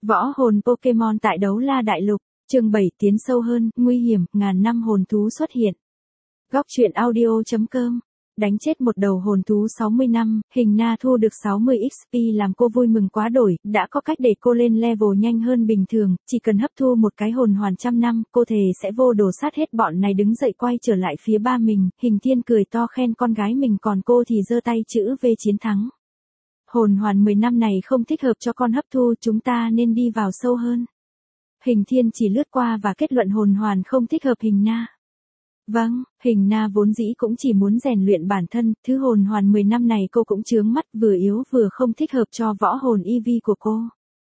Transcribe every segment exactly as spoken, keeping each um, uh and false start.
Võ hồn Pokemon tại Đấu La Đại Lục, chương bảy tiến sâu hơn, nguy hiểm, ngàn năm hồn thú xuất hiện. Góc truyện audio.com Đánh chết một đầu hồn thú sáu mươi năm, Hình Na thu được sáu mươi ích pê làm cô vui mừng quá đổi, đã có cách để cô lên level nhanh hơn bình thường, chỉ cần hấp thu một cái hồn hoàn trăm năm, cô thề sẽ vô đồ sát hết bọn này. Đứng dậy quay trở lại phía ba mình, Hình Thiên cười to khen con gái mình, còn cô thì giơ tay chữ V chiến thắng. Hồn hoàn mười năm này không thích hợp cho con hấp thu, chúng ta nên đi vào sâu hơn. Hình Thiên chỉ lướt qua và kết luận hồn hoàn không thích hợp Hình Na. Vâng, Hình Na vốn dĩ cũng chỉ muốn rèn luyện bản thân, thứ hồn hoàn mười năm này cô cũng chướng mắt, vừa yếu vừa không thích hợp cho võ hồn e vê của cô.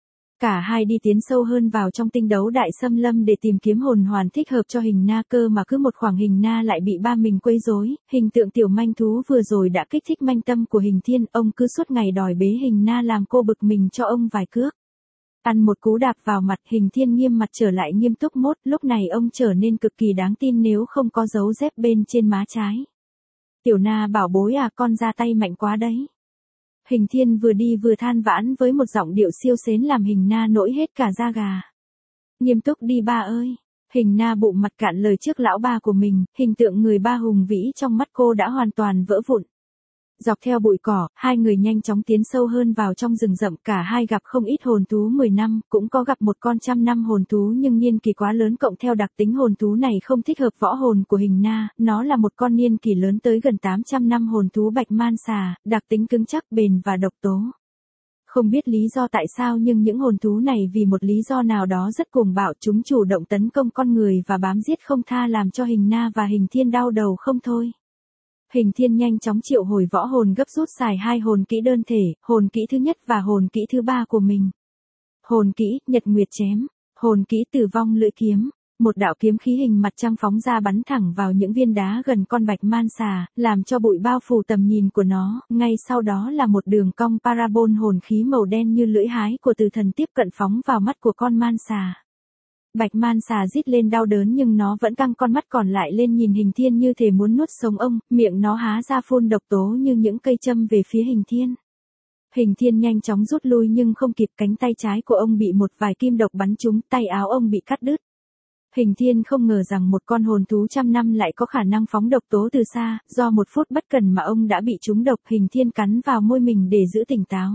Cả hai đi tiến sâu hơn vào trong tinh đấu đại xâm lâm để tìm kiếm hồn hoàn thích hợp cho Hình Na, cơ mà cứ một khoảng Hình Na lại bị ba mình quấy rối. Hình tượng tiểu manh thú vừa rồi đã kích thích manh tâm của Hình Thiên, ông cứ suốt ngày đòi bế Hình Na làm cô bực mình cho ông vài cước. Ăn một cú đạp vào mặt, Hình Thiên nghiêm mặt trở lại nghiêm túc mốt, lúc này ông trở nên cực kỳ đáng tin nếu không có dấu dép bên trên má trái. Tiểu Na bảo bối à, con ra tay mạnh quá đấy. Hình Thiên vừa đi vừa than vãn với một giọng điệu siêu sến làm Hình Na nổi hết cả da gà. Nghiêm túc đi ba ơi. Hình Na bụng mặt cạn lời trước lão ba của mình, hình tượng người ba hùng vĩ trong mắt cô đã hoàn toàn vỡ vụn. Dọc theo bụi cỏ, hai người nhanh chóng tiến sâu hơn vào trong rừng rậm, cả hai gặp không ít hồn thú mười năm, cũng có gặp một con trăm năm hồn thú nhưng niên kỳ quá lớn, cộng theo đặc tính hồn thú này không thích hợp võ hồn của Hình Na, nó là một con niên kỳ lớn tới gần tám trăm năm hồn thú bạch man xà, đặc tính cứng chắc, bền và độc tố. Không biết lý do tại sao nhưng những hồn thú này vì một lý do nào đó rất cuồng bạo, chúng chủ động tấn công con người và bám giết không tha làm cho Hình Na và Hình Thiên đau đầu không thôi. Hình Thiên nhanh chóng triệu hồi võ hồn gấp rút xài hai hồn kỹ đơn thể, hồn kỹ thứ nhất và hồn kỹ thứ ba của mình. Hồn kỹ, Nhật Nguyệt Chém, hồn kỹ Tử Vong Lưỡi Kiếm, một đạo kiếm khí hình mặt trăng phóng ra bắn thẳng vào những viên đá gần con bạch man xà, làm cho bụi bao phủ tầm nhìn của nó, ngay sau đó là một đường cong parabol hồn khí màu đen như lưỡi hái của Tử Thần tiếp cận phóng vào mắt của con man xà. Bạch man xà rít lên đau đớn nhưng nó vẫn căng con mắt còn lại lên nhìn Hình Thiên như thể muốn nuốt sống ông, miệng nó há ra phun độc tố như những cây châm về phía Hình Thiên. Hình Thiên nhanh chóng rút lui nhưng không kịp, cánh tay trái của ông bị một vài kim độc bắn trúng, tay áo ông bị cắt đứt. Hình Thiên không ngờ rằng một con hồn thú trăm năm lại có khả năng phóng độc tố từ xa, do một phút bất cẩn mà ông đã bị trúng độc. Hình Thiên cắn vào môi mình để giữ tỉnh táo.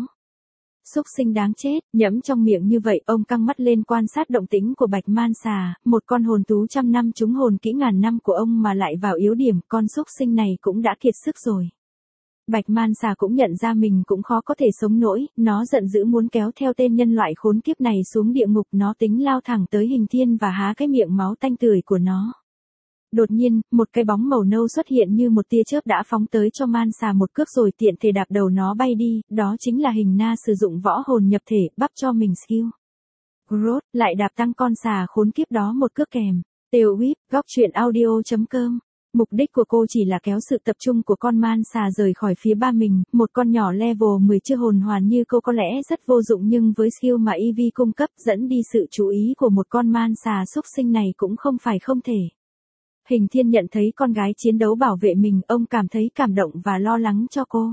Súc sinh đáng chết, nhẫm trong miệng như vậy, ông căng mắt lên quan sát động tĩnh của bạch man xà, một con hồn thú trăm năm trúng hồn kỹ ngàn năm của ông mà lại vào yếu điểm, con súc sinh này cũng đã kiệt sức rồi. Bạch man xà cũng nhận ra mình cũng khó có thể sống nổi, nó giận dữ muốn kéo theo tên nhân loại khốn kiếp này xuống địa ngục, nó tính lao thẳng tới Hình Thiên và há cái miệng máu tanh tưởi của nó. Đột nhiên, một cái bóng màu nâu xuất hiện như một tia chớp đã phóng tới cho man xà một cước rồi tiện thể đạp đầu nó bay đi, đó chính là Hình Na sử dụng võ hồn nhập thể, bắp cho mình skill. Growth, lại đạp tăng con xà khốn kiếp đó một cước kèm. Tều Whip, góc truyện audio.com Mục đích của cô chỉ là kéo sự tập trung của con man xà rời khỏi phía ba mình, một con nhỏ level mười chưa hồn hoàn như cô có lẽ rất vô dụng nhưng với skill mà e vê cung cấp dẫn đi sự chú ý của một con man xà xúc sinh này cũng không phải không thể. Hình Thiên nhận thấy con gái chiến đấu bảo vệ mình, ông cảm thấy cảm động và lo lắng cho cô.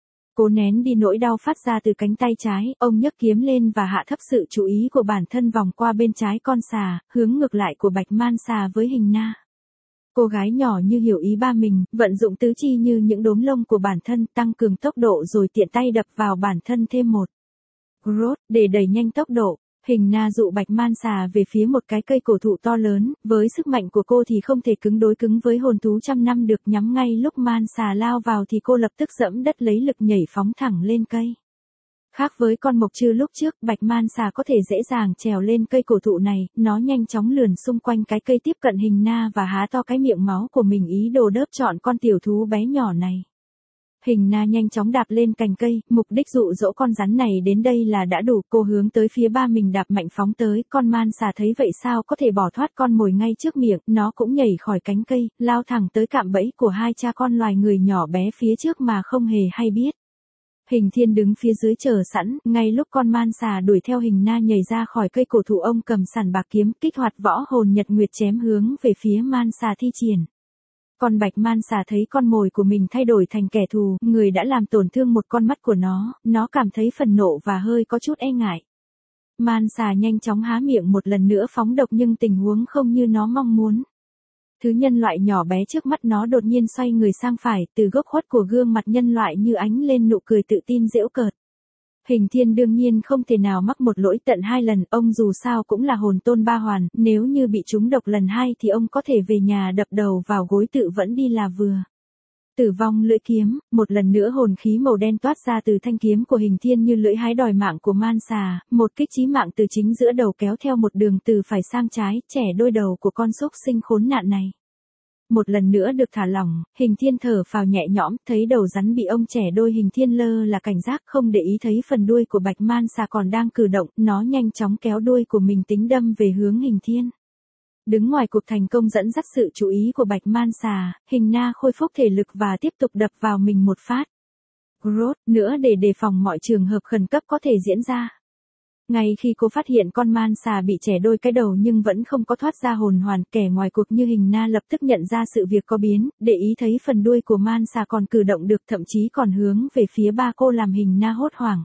Cố nén đi nỗi đau phát ra từ cánh tay trái, ông nhấc kiếm lên và hạ thấp sự chú ý của bản thân vòng qua bên trái con xà, hướng ngược lại của bạch man xà với Hình Na. Cô gái nhỏ như hiểu ý ba mình, vận dụng tứ chi như những đốm lông của bản thân, tăng cường tốc độ rồi tiện tay đập vào bản thân thêm một. Growth, để đẩy nhanh tốc độ. Hình Na dụ bạch man xà về phía một cái cây cổ thụ to lớn, với sức mạnh của cô thì không thể cứng đối cứng với hồn thú trăm năm được, nhắm ngay lúc man xà lao vào thì cô lập tức dẫm đất lấy lực nhảy phóng thẳng lên cây. Khác với con mộc chư lúc trước, bạch man xà có thể dễ dàng trèo lên cây cổ thụ này, nó nhanh chóng lườn xung quanh cái cây tiếp cận Hình Na và há to cái miệng máu của mình ý đồ đớp trọn con tiểu thú bé nhỏ này. Hình Na nhanh chóng đạp lên cành cây, mục đích dụ dỗ con rắn này đến đây là đã đủ, cô hướng tới phía ba mình đạp mạnh phóng tới, con man xà thấy vậy sao có thể bỏ thoát con mồi ngay trước miệng, nó cũng nhảy khỏi cánh cây, lao thẳng tới cạm bẫy của hai cha con loài người nhỏ bé phía trước mà không hề hay biết. Hình Thiên đứng phía dưới chờ sẵn, ngay lúc con man xà đuổi theo Hình Na nhảy ra khỏi cây cổ thụ, ông cầm sẵn bạc kiếm, kích hoạt võ hồn Nhật Nguyệt Chém hướng về phía man xà thi triển. Con bạch man xà thấy con mồi của mình thay đổi thành kẻ thù, người đã làm tổn thương một con mắt của nó, nó cảm thấy phần nộ và hơi có chút e ngại. Man xà nhanh chóng há miệng một lần nữa phóng độc nhưng tình huống không như nó mong muốn. Thứ nhân loại nhỏ bé trước mắt nó đột nhiên xoay người sang phải, từ góc khuất của gương mặt nhân loại như ánh lên nụ cười tự tin giễu cợt. Hình Thiên đương nhiên không thể nào mắc một lỗi tận hai lần, ông dù sao cũng là hồn tôn ba hoàn, nếu như bị trúng độc lần hai thì ông có thể về nhà đập đầu vào gối tự vẫn đi là vừa. Tử vong lưỡi kiếm, một lần nữa hồn khí màu đen toát ra từ thanh kiếm của Hình Thiên như lưỡi hái đòi mạng của man xà, một kích chí mạng từ chính giữa đầu kéo theo một đường từ phải sang trái, chẻ đôi đầu của con súc sinh khốn nạn này. Một lần nữa được thả lỏng, Hình Thiên thở phào nhẹ nhõm, thấy đầu rắn bị ông chẻ đôi. Hình Thiên lơ là cảnh giác không để ý thấy phần đuôi của bạch man xà còn đang cử động, nó nhanh chóng kéo đuôi của mình tính đâm về hướng Hình Thiên. Đứng ngoài cuộc thành công dẫn dắt sự chú ý của bạch man xà, Hình Na khôi phục thể lực và tiếp tục đập vào mình một phát. Rốt nữa để đề phòng mọi trường hợp khẩn cấp có thể diễn ra. Ngay khi cô phát hiện con man xà bị chẻ đôi cái đầu nhưng vẫn không có thoát ra hồn hoàn, kẻ ngoài cuộc như Hình Na lập tức nhận ra sự việc có biến, để ý thấy phần đuôi của man xà còn cử động được, thậm chí còn hướng về phía ba cô làm Hình Na hốt hoảng.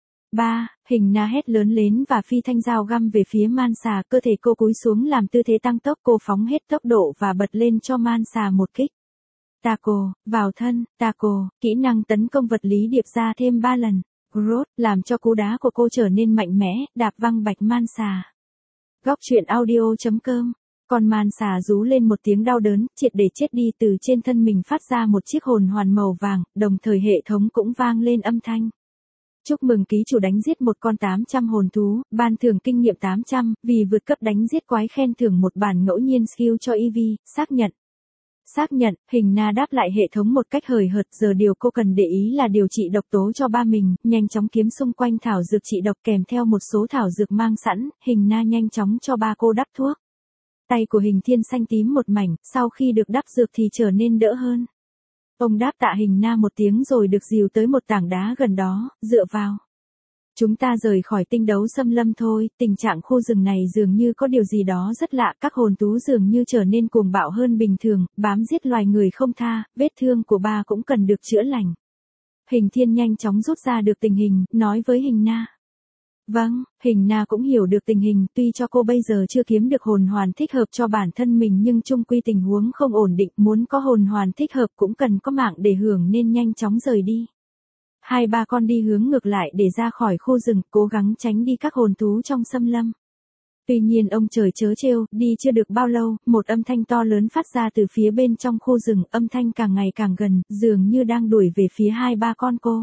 Ba, Hình Na hét lớn lên và phi thanh dao găm về phía man xà, cơ thể cô cúi xuống làm tư thế tăng tốc, cô phóng hết tốc độ và bật lên cho man xà một kích. Taco, vào thân, Taco, kỹ năng tấn công vật lý điệp ra thêm ba lần. Rốt, làm cho cú đá của cô trở nên mạnh mẽ, đạp văng bạch man xà. Góc truyện audio chấm com. Con man xà rú lên một tiếng đau đớn, triệt để chết đi, từ trên thân mình phát ra một chiếc hồn hoàn màu vàng, đồng thời hệ thống cũng vang lên âm thanh. Chúc mừng ký chủ đánh giết một con tám trăm hồn thú, ban thưởng kinh nghiệm tám trăm, vì vượt cấp đánh giết quái khen thưởng một bản ngẫu nhiên skill cho e vê, xác nhận. Xác nhận, Hình Na đáp lại hệ thống một cách hời hợt, giờ điều cô cần để ý là điều trị độc tố cho ba mình, nhanh chóng kiếm xung quanh thảo dược trị độc kèm theo một số thảo dược mang sẵn, Hình Na nhanh chóng cho ba cô đắp thuốc. Tay của Hình Thiên xanh tím một mảnh, sau khi được đắp dược thì trở nên đỡ hơn. Ông đáp tạ Hình Na một tiếng rồi được dìu tới một tảng đá gần đó, dựa vào. Chúng ta rời khỏi tinh đấu xâm lâm thôi, tình trạng khu rừng này dường như có điều gì đó rất lạ, các hồn thú dường như trở nên cuồng bạo hơn bình thường, bám giết loài người không tha, vết thương của ba cũng cần được chữa lành. Hình Thiên nhanh chóng rút ra được tình hình, nói với Hình Na. Vâng, Hình Na cũng hiểu được tình hình, tuy cho cô bây giờ chưa kiếm được hồn hoàn thích hợp cho bản thân mình nhưng chung quy tình huống không ổn định, muốn có hồn hoàn thích hợp cũng cần có mạng để hưởng nên nhanh chóng rời đi. Hai ba con đi hướng ngược lại để ra khỏi khu rừng, cố gắng tránh đi các hồn thú trong xâm lâm. Tuy nhiên ông trời chớ trêu, đi chưa được bao lâu, một âm thanh to lớn phát ra từ phía bên trong khu rừng, âm thanh càng ngày càng gần, dường như đang đuổi về phía hai ba con cô.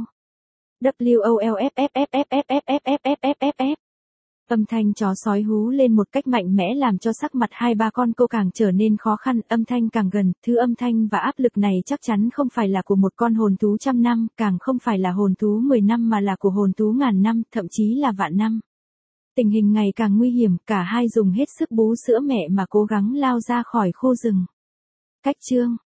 W O L F F F F F F F F F F F. Âm thanh chó sói hú lên một cách mạnh mẽ làm cho sắc mặt hai ba con cô càng trở nên khó khăn, âm thanh càng gần, thứ âm thanh và áp lực này chắc chắn không phải là của một con hồn thú trăm năm, càng không phải là hồn thú mười năm mà là của hồn thú ngàn năm, thậm chí là vạn năm. Tình hình ngày càng nguy hiểm, cả hai dùng hết sức bú sữa mẹ mà cố gắng lao ra khỏi khu rừng. Cách chương